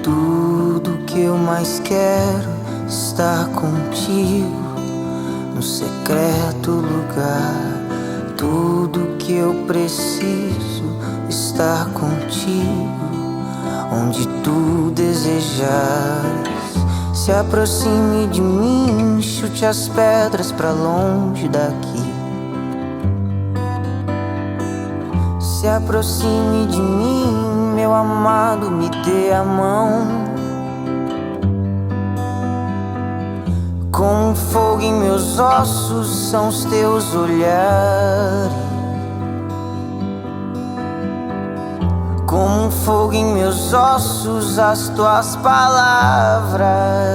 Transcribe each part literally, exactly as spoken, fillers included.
Tudo que eu mais quero é estar contigo, no secreto lugar. Tudo que eu preciso é estar contigo, onde tu desejares. Se aproxime de mim, chute as pedras pra longe daqui. Se aproxime de mim, meu amado, me dê a mão. Como um fogo em meus ossos são os teus olhares. Como um fogo em meus ossos as tuas palavras.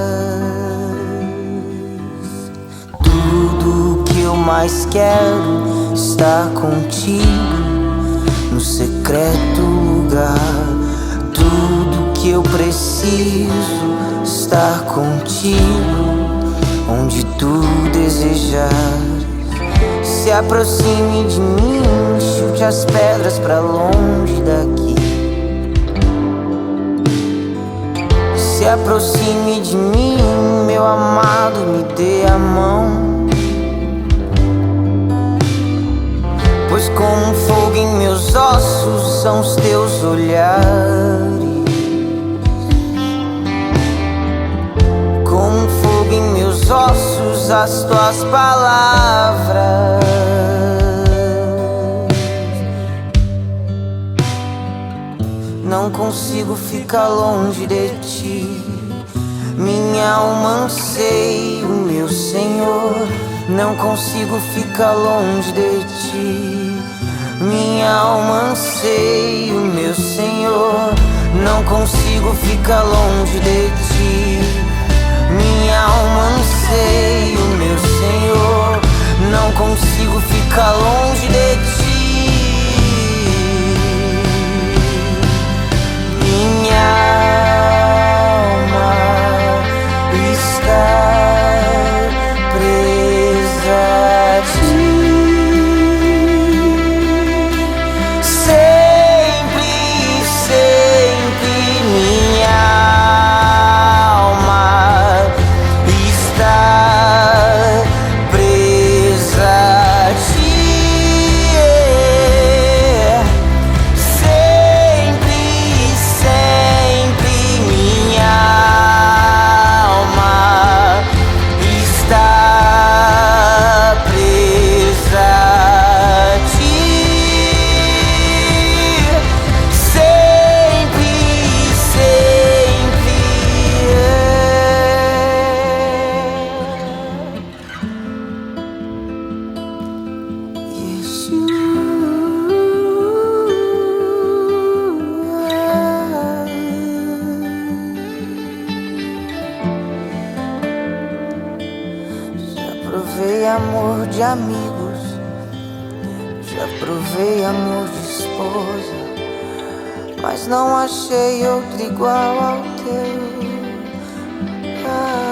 Tudo que eu mais quero é estar contigo, no secreto lugar. Tudo que eu preciso é estar contigo, onde tu desejares. Se aproxime de mim, chute as pedras pra longe daqui. Se aproxime de mim, meu amado, me dê a mão. Pois como um fogo em meus ossos são os teus olhares. Como um fogo em meus ossos as tuas palavras. Não consigo ficar longe de ti, minha alma anseia o meu Senhor. Não consigo ficar longe de ti, minha alma anseia o meu Senhor. Não consigo ficar longe de ti, minha alma anseia o meu Senhor. Não consigo ficar longe de ti. Minha alma está presa a ti. Sempre, sempre minha alma está presa a ti. Sempre, sempre minha alma está presa a ti. Sempre, sempre Yes, you Já provei amor de amigos, já provei amor de esposa, mas não achei outro igual ao teu. Ah.